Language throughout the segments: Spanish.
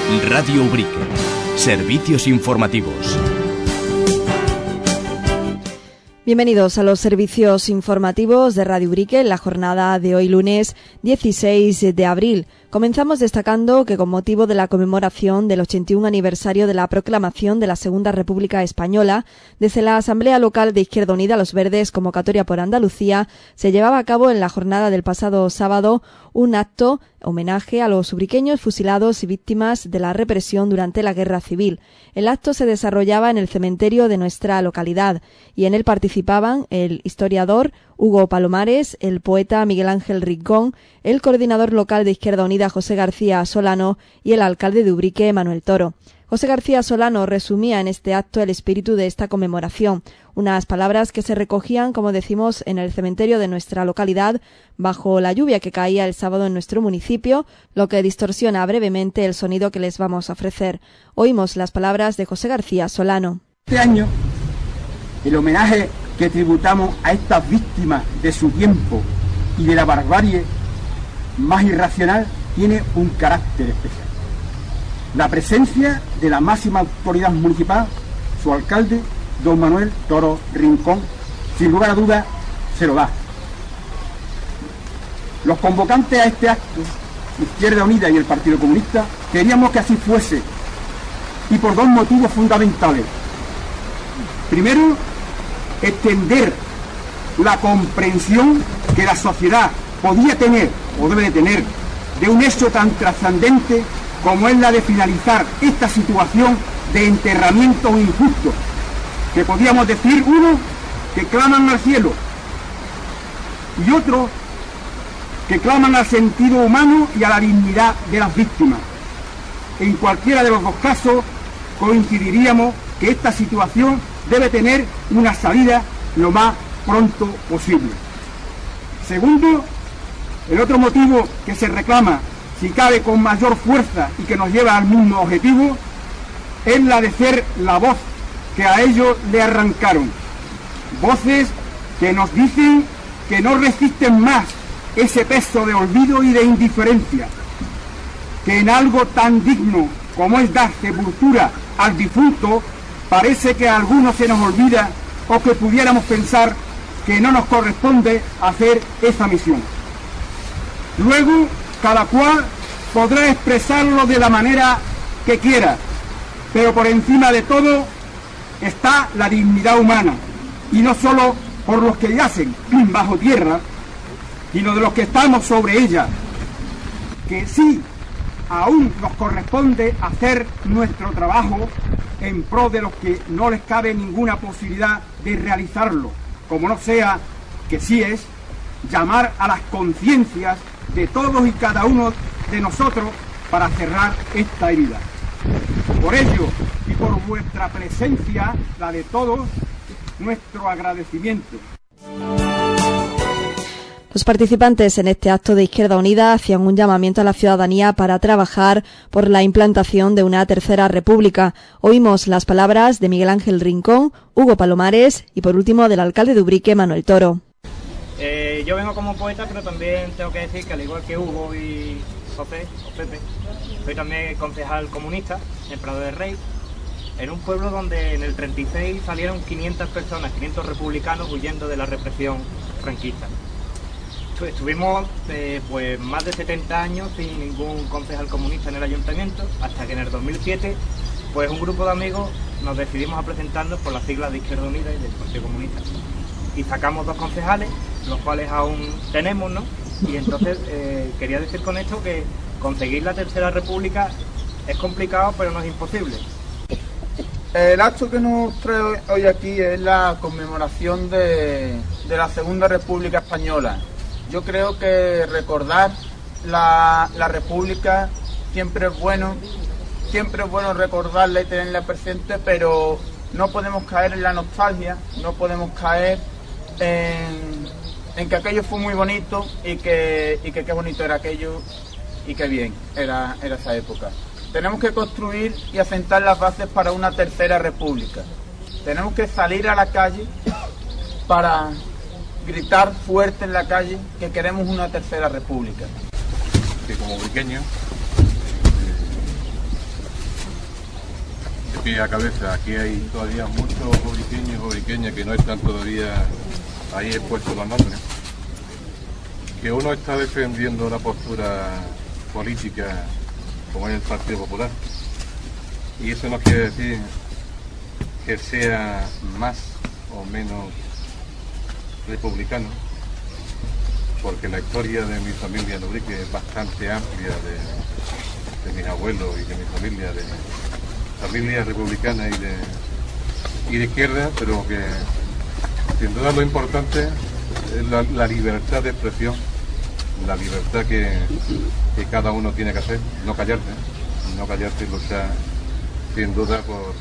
Radio Ubrique. Servicios informativos. Bienvenidos a los servicios informativos de Radio Ubrique en la jornada de hoy lunes 16 de abril. Comenzamos destacando que con motivo de la conmemoración del 81 aniversario de la proclamación de la Segunda República Española, desde la Asamblea Local de Izquierda Unida Los Verdes, convocatoria por Andalucía, se llevaba a cabo en la jornada del pasado sábado un acto homenaje a los ubriqueños fusilados y víctimas de la represión durante la Guerra Civil. El acto se desarrollaba en el cementerio de nuestra localidad y en él participaban el historiador Hugo Palomares, el poeta Miguel Ángel Rincón, el coordinador local de Izquierda Unida José García Solano y el alcalde de Ubrique Manuel Toro. José García Solano resumía en este acto el espíritu de esta conmemoración, unas palabras que se recogían, como decimos, en el cementerio de nuestra localidad bajo la lluvia que caía el sábado en nuestro municipio, lo que distorsiona brevemente el sonido que les vamos a ofrecer. Oímos las palabras de José García Solano. Este año, el homenaje que tributamos a estas víctimas de su tiempo y de la barbarie más irracional tiene un carácter especial. La presencia de la máxima autoridad municipal, su alcalde, don Manuel Toro Rincón, sin lugar a dudas, se lo da. Los convocantes a este acto, Izquierda Unida y el Partido Comunista, queríamos que así fuese, y por dos motivos fundamentales. Primero, extender la comprensión que la sociedad podía tener, o debe de tener, de un hecho tan trascendente como es la de finalizar esta situación de enterramientos injustos, que podíamos decir, uno, que claman al cielo, y otro, que claman al sentido humano y a la dignidad de las víctimas. En cualquiera de los dos casos coincidiríamos que esta situación debe tener una salida lo más pronto posible. Segundo, el otro motivo que se reclama, si cabe con mayor fuerza y que nos lleva al mismo objetivo, es la de ser la voz que a ellos le arrancaron. Voces que nos dicen que no resisten más ese peso de olvido y de indiferencia, que en algo tan digno como es dar sepultura al difunto, parece que a algunos se nos olvida o que pudiéramos pensar que no nos corresponde hacer esa misión. Luego, cada cual podrá expresarlo de la manera que quiera, pero por encima de todo está la dignidad humana, y no solo por los que yacen bajo tierra, sino de los que estamos sobre ella, que sí, aún nos corresponde hacer nuestro trabajo en pro de los que no les cabe ninguna posibilidad de realizarlo, como no sea que sí es llamar a las conciencias de todos y cada uno de nosotros para cerrar esta herida. Por ello y por vuestra presencia, la de todos, nuestro agradecimiento. Los participantes en este acto de Izquierda Unida hacían un llamamiento a la ciudadanía para trabajar por la implantación de una tercera república. Oímos las palabras de Miguel Ángel Rincón, Hugo Palomares y por último del alcalde de Ubrique, Manuel Toro. Yo vengo como poeta, pero también tengo que decir que al igual que Hugo y José, o Pepe, soy también concejal comunista en Prado de Rey, en un pueblo donde en el 36 salieron 500 personas, 500 republicanos huyendo de la represión franquista. Estuvimos pues más de 70 años sin ningún concejal comunista en el ayuntamiento, hasta que en el 2007 pues un grupo de amigos nos decidimos a presentarnos por las siglas de Izquierda Unida y del Partido Comunista. Y sacamos 2 concejales, los cuales aún tenemos, ¿no? Y entonces quería decir con esto que conseguir la tercera república es complicado, pero no es imposible. El acto que nos trae hoy aquí es la conmemoración de la Segunda República Española. Yo creo que recordar la República siempre es bueno recordarla y tenerla presente, pero no podemos caer en la nostalgia, no podemos caer en que aquello fue muy bonito y que qué bonito era aquello y qué bien era esa época. Tenemos que construir y asentar las bases para una tercera república. Tenemos que salir a la calle para gritar fuerte en la calle que queremos una tercera república. Que como ubriqueño de pie a cabeza. Aquí hay todavía muchos ubriqueños y ubriqueñas que no están todavía ahí expuestos los nombres. Que uno está defendiendo una postura política como es el Partido Popular. Y eso no quiere decir que sea más o menos republicano, porque la historia de mi familia en Ubrique es bastante amplia de mis abuelos y de mi familia, de familia republicana y de izquierda, pero que sin duda lo importante es la libertad de expresión, la libertad que cada uno tiene que hacer, no callarse y luchar sin duda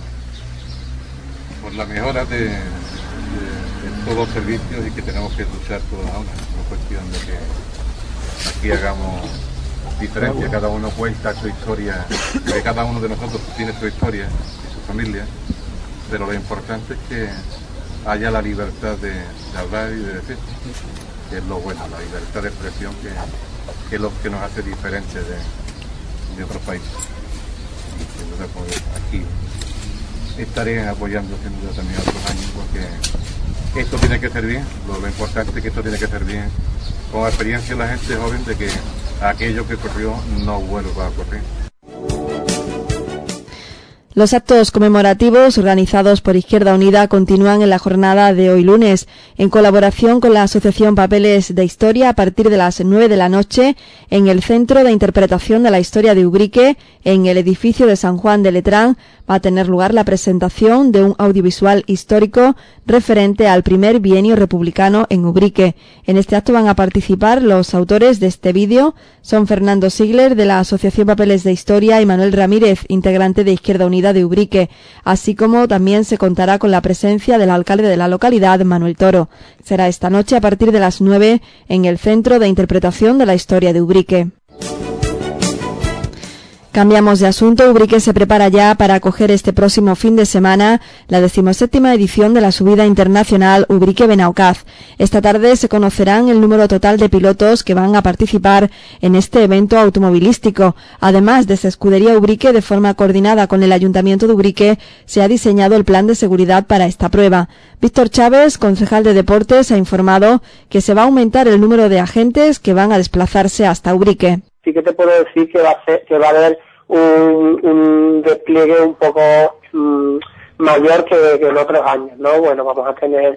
por la mejora de todos los servicios y que tenemos que luchar todos ahora. No es cuestión de que aquí hagamos diferencia, cada uno cuenta su historia, que cada uno de nosotros tiene su historia y su familia, pero lo importante es que haya la libertad de hablar y de decir, que es lo bueno, la libertad de expresión que es lo que nos hace diferentes de otros países. Entonces, pues, aquí estaré apoyando sin duda también otros años, porque esto tiene que ser bien, lo importante es que esto tiene que ser bien, con experiencia la gente joven de que aquello que ocurrió no vuelva a ocurrir. Los actos conmemorativos organizados por Izquierda Unida continúan en la jornada de hoy lunes, en colaboración con la Asociación Papeles de Historia, a partir de las 9 de la noche, en el Centro de Interpretación de la Historia de Ubrique, en el edificio de San Juan de Letrán. Va a tener lugar la presentación de un audiovisual histórico referente al primer bienio republicano en Ubrique. En este acto van a participar los autores de este vídeo, son Fernando Sigler, de la Asociación Papeles de Historia, y Manuel Ramírez, integrante de Izquierda Unida de Ubrique, así como también se contará con la presencia del alcalde de la localidad, Manuel Toro. Será esta noche a partir de las 9 en el Centro de Interpretación de la Historia de Ubrique. Cambiamos de asunto. Ubrique se prepara ya para acoger este próximo fin de semana la 17ª edición de la subida internacional Ubrique-Benaukaz. Esta tarde se conocerán el número total de pilotos que van a participar en este evento automovilístico. Además, desde Escudería Ubrique, de forma coordinada con el Ayuntamiento de Ubrique, se ha diseñado el plan de seguridad para esta prueba. Víctor Chávez, concejal de Deportes, ha informado que se va a aumentar el número de agentes que van a desplazarse hasta Ubrique. Sí que te puedo decir que va a haber un despliegue un poco mayor que en otros años, ¿no? Bueno, vamos a tener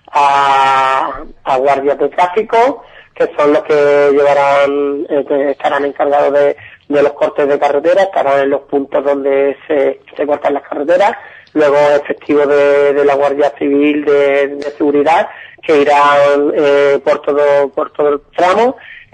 a guardias de tráfico, que son los que estarán encargados de los cortes de carretera, estarán en los puntos donde se cortan las carreteras. Luego efectivos de la Guardia Civil de seguridad, que irán por todo el tramo.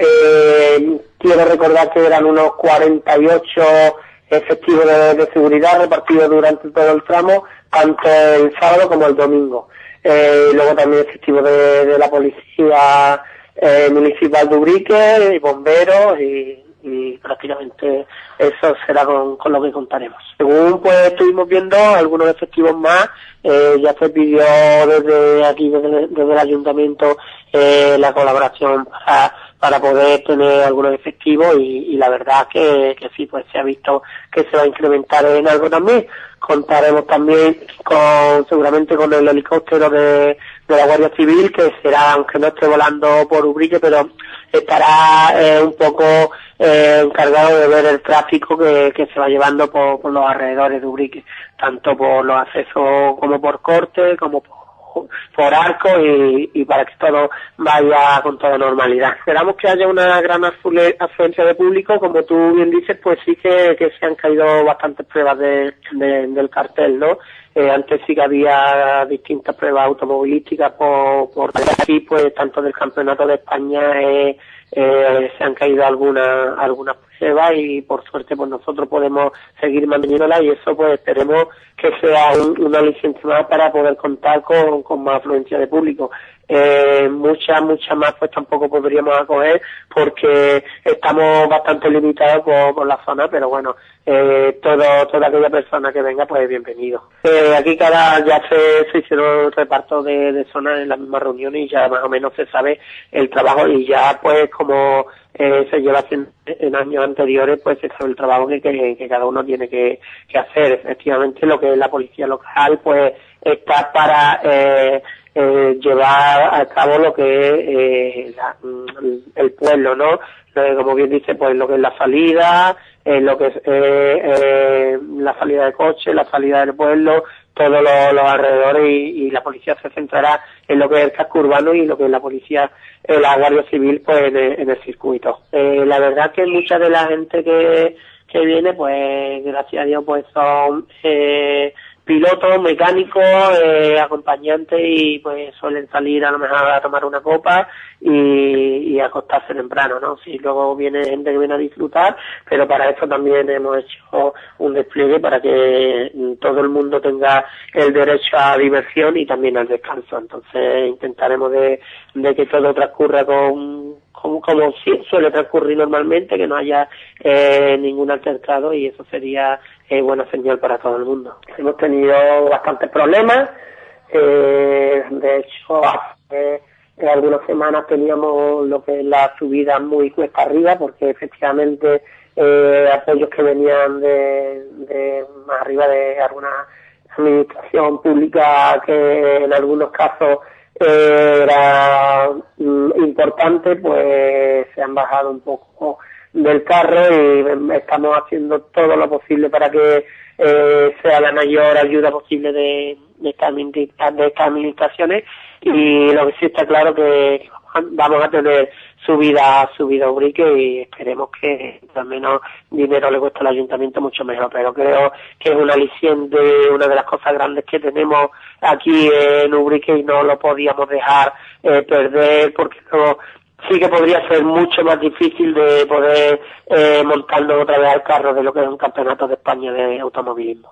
Quiero recordar que eran unos 48 efectivos de seguridad repartidos durante todo el tramo, tanto el sábado como el domingo. Luego también efectivos de la policía municipal de Ubrique, y bomberos, y prácticamente eso será con lo que contaremos. Según pues estuvimos viendo algunos efectivos más, ya se pidió desde aquí, desde el ayuntamiento, la colaboración para poder tener algunos efectivos, y la verdad que sí, pues se ha visto que se va a incrementar en algo también. Contaremos también seguramente con el helicóptero de la Guardia Civil, que será, aunque no esté volando por Ubrique, pero estará un poco encargado de ver el tráfico que se va llevando por los alrededores de Ubrique, tanto por los accesos como por corte, como por arco, y para que todo vaya con toda normalidad. Esperamos que haya una gran afluencia de público. Como tú bien dices, pues sí que se han caído bastantes pruebas del cartel, ¿no? Antes sí que había distintas pruebas automovilísticas por aquí, pues tanto del Campeonato de España se han caído algunas pruebas, y por suerte pues nosotros podemos seguir manteniéndolas, y eso pues esperemos que sea una licencia más para poder contar con más afluencia de público. Muchas más pues tampoco podríamos acoger, porque estamos bastante limitados por la zona, pero bueno, toda aquella persona que venga pues es bienvenido. Aquí ya se hicieron repartos de zonas en la misma reunión, y ya más o menos se sabe el trabajo, y ya pues como se lleva haciendo en años anteriores, pues ese es el trabajo que cada uno tiene que hacer. Efectivamente, lo que es la policía local, pues está para llevar a cabo lo que es el pueblo, ¿no? Como bien dice, pues lo que es la salida, lo que es la salida de coche, la salida del pueblo, todos los alrededores, y la policía se centrará en lo que es el casco urbano y lo que es la policía, la Guardia Civil, pues en el circuito. La verdad que mucha de la gente que viene, pues gracias a Dios, pues son pilotos, mecánicos, acompañantes, y pues suelen salir a lo mejor a tomar una copa y acostarse temprano, ¿no? Sí, luego viene gente que viene a disfrutar, pero para eso también hemos hecho un despliegue para que todo el mundo tenga el derecho a diversión y también al descanso. Entonces intentaremos de que todo transcurra como suele transcurrir normalmente, que no haya ningún altercado, y eso sería buena señal para todo el mundo. Hemos tenido bastantes problemas, de hecho en algunas semanas teníamos lo que es la subida muy cuesta arriba, porque efectivamente apoyos que venían de más arriba de alguna administración pública, que en algunos casos era importante, pues se han bajado un poco del carro, y estamos haciendo todo lo posible para que sea la mayor ayuda posible de estas administraciones, y lo que sí está claro que vamos a tener subida Ubrique, y esperemos que al menos dinero le cuesta al ayuntamiento mucho mejor, pero creo que es un aliciente, una de las cosas grandes que tenemos aquí en Ubrique, y no lo podíamos dejar perder, porque no, sí que podría ser mucho más difícil de poder montarnos otra vez al carro de lo que es un campeonato de España de automovilismo.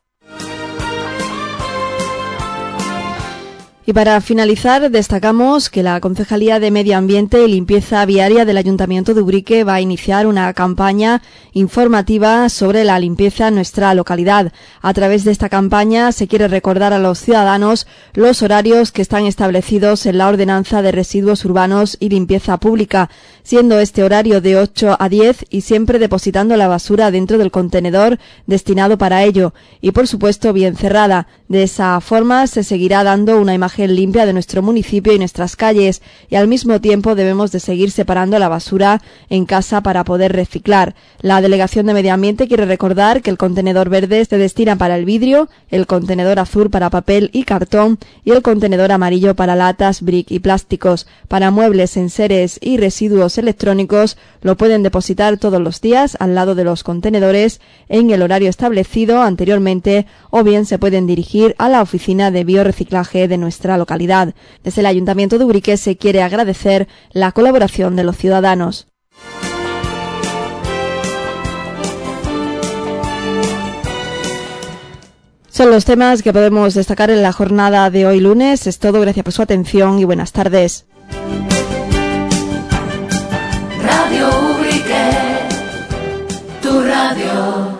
Y para finalizar, destacamos que la Concejalía de Medio Ambiente y Limpieza Viaria del Ayuntamiento de Ubrique va a iniciar una campaña informativa sobre la limpieza en nuestra localidad. A través de esta campaña se quiere recordar a los ciudadanos los horarios que están establecidos en la Ordenanza de Residuos Urbanos y Limpieza Pública, siendo este horario de 8 a 10 y siempre depositando la basura dentro del contenedor destinado para ello, y por supuesto bien cerrada. De esa forma se seguirá dando una imagen limpia de nuestro municipio y nuestras calles, y al mismo tiempo debemos de seguir separando la basura en casa para poder reciclar. La Delegación de Medio Ambiente quiere recordar que el contenedor verde se destina para el vidrio, el contenedor azul para papel y cartón, y el contenedor amarillo para latas, brick y plásticos. Para muebles, enseres y residuos electrónicos lo pueden depositar todos los días al lado de los contenedores en el horario establecido anteriormente, o bien se pueden dirigir a la oficina de biorreciclaje de nuestra localidad. Desde el Ayuntamiento de Ubrique se quiere agradecer la colaboración de los ciudadanos. Son los temas que podemos destacar en la jornada de hoy lunes. Es todo, gracias por su atención y buenas tardes. Radio Ubrique, tu radio.